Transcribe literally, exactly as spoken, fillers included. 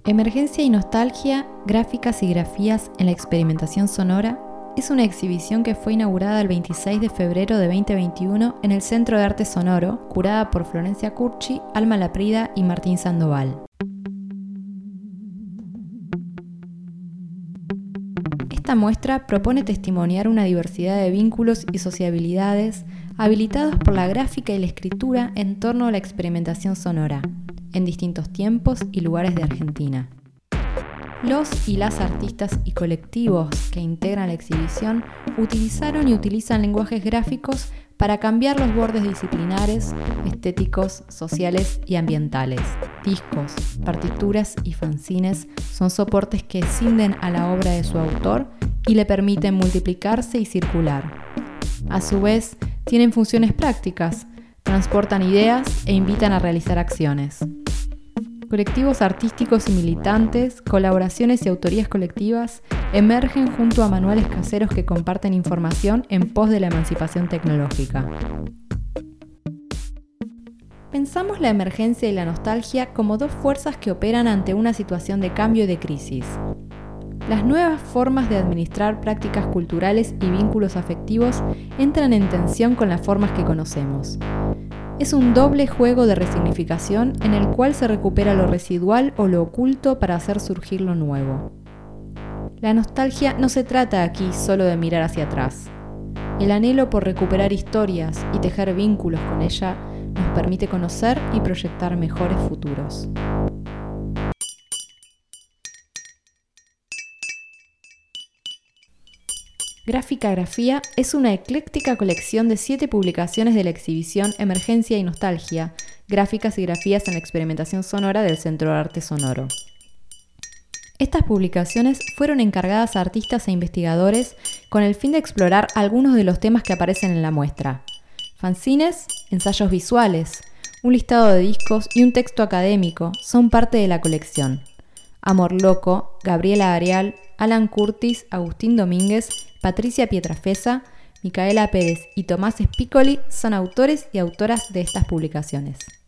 Emergencia y nostalgia, gráficas y grafías en la experimentación sonora es una exhibición que fue inaugurada el veintiséis de febrero de veinte veintiuno en el Centro de Arte Sonoro, curada por Florencia Curchi, Alma Laprida y Martín Sandoval. Esta muestra propone testimoniar una diversidad de vínculos y sociabilidades habilitados por la gráfica y la escritura en torno a la experimentación sonora, en distintos tiempos y lugares de Argentina. Los y las artistas y colectivos que integran la exhibición utilizaron y utilizan lenguajes gráficos para cambiar los bordes disciplinares, estéticos, sociales y ambientales. Discos, partituras y fanzines son soportes que escinden a la obra de su autor y le permiten multiplicarse y circular. A su vez, tienen funciones prácticas, transportan ideas e invitan a realizar acciones. Colectivos artísticos y militantes, colaboraciones y autorías colectivas emergen junto a manuales caseros que comparten información en pos de la emancipación tecnológica. Pensamos la emergencia y la nostalgia como dos fuerzas que operan ante una situación de cambio y de crisis. Las nuevas formas de administrar prácticas culturales y vínculos afectivos entran en tensión con las formas que conocemos. Es un doble juego de resignificación en el cual se recupera lo residual o lo oculto para hacer surgir lo nuevo. La nostalgia no se trata aquí solo de mirar hacia atrás. El anhelo por recuperar historias y tejer vínculos con ella nos permite conocer y proyectar mejores futuros. Gráfica Grafía es una ecléctica colección de siete publicaciones de la exhibición Emergencia y Nostalgia, gráficas y grafías en la experimentación sonora del Centro de Arte Sonoro. Estas publicaciones fueron encargadas a artistas e investigadores con el fin de explorar algunos de los temas que aparecen en la muestra. Fanzines, ensayos visuales, un listado de discos y un texto académico son parte de la colección. Amor Loco, Gabriela Arial, Alan Curtis, Agustín Domínguez, Patricia Pietrafesa, Micaela Pérez y Tomás Spicoli son autores y autoras de estas publicaciones.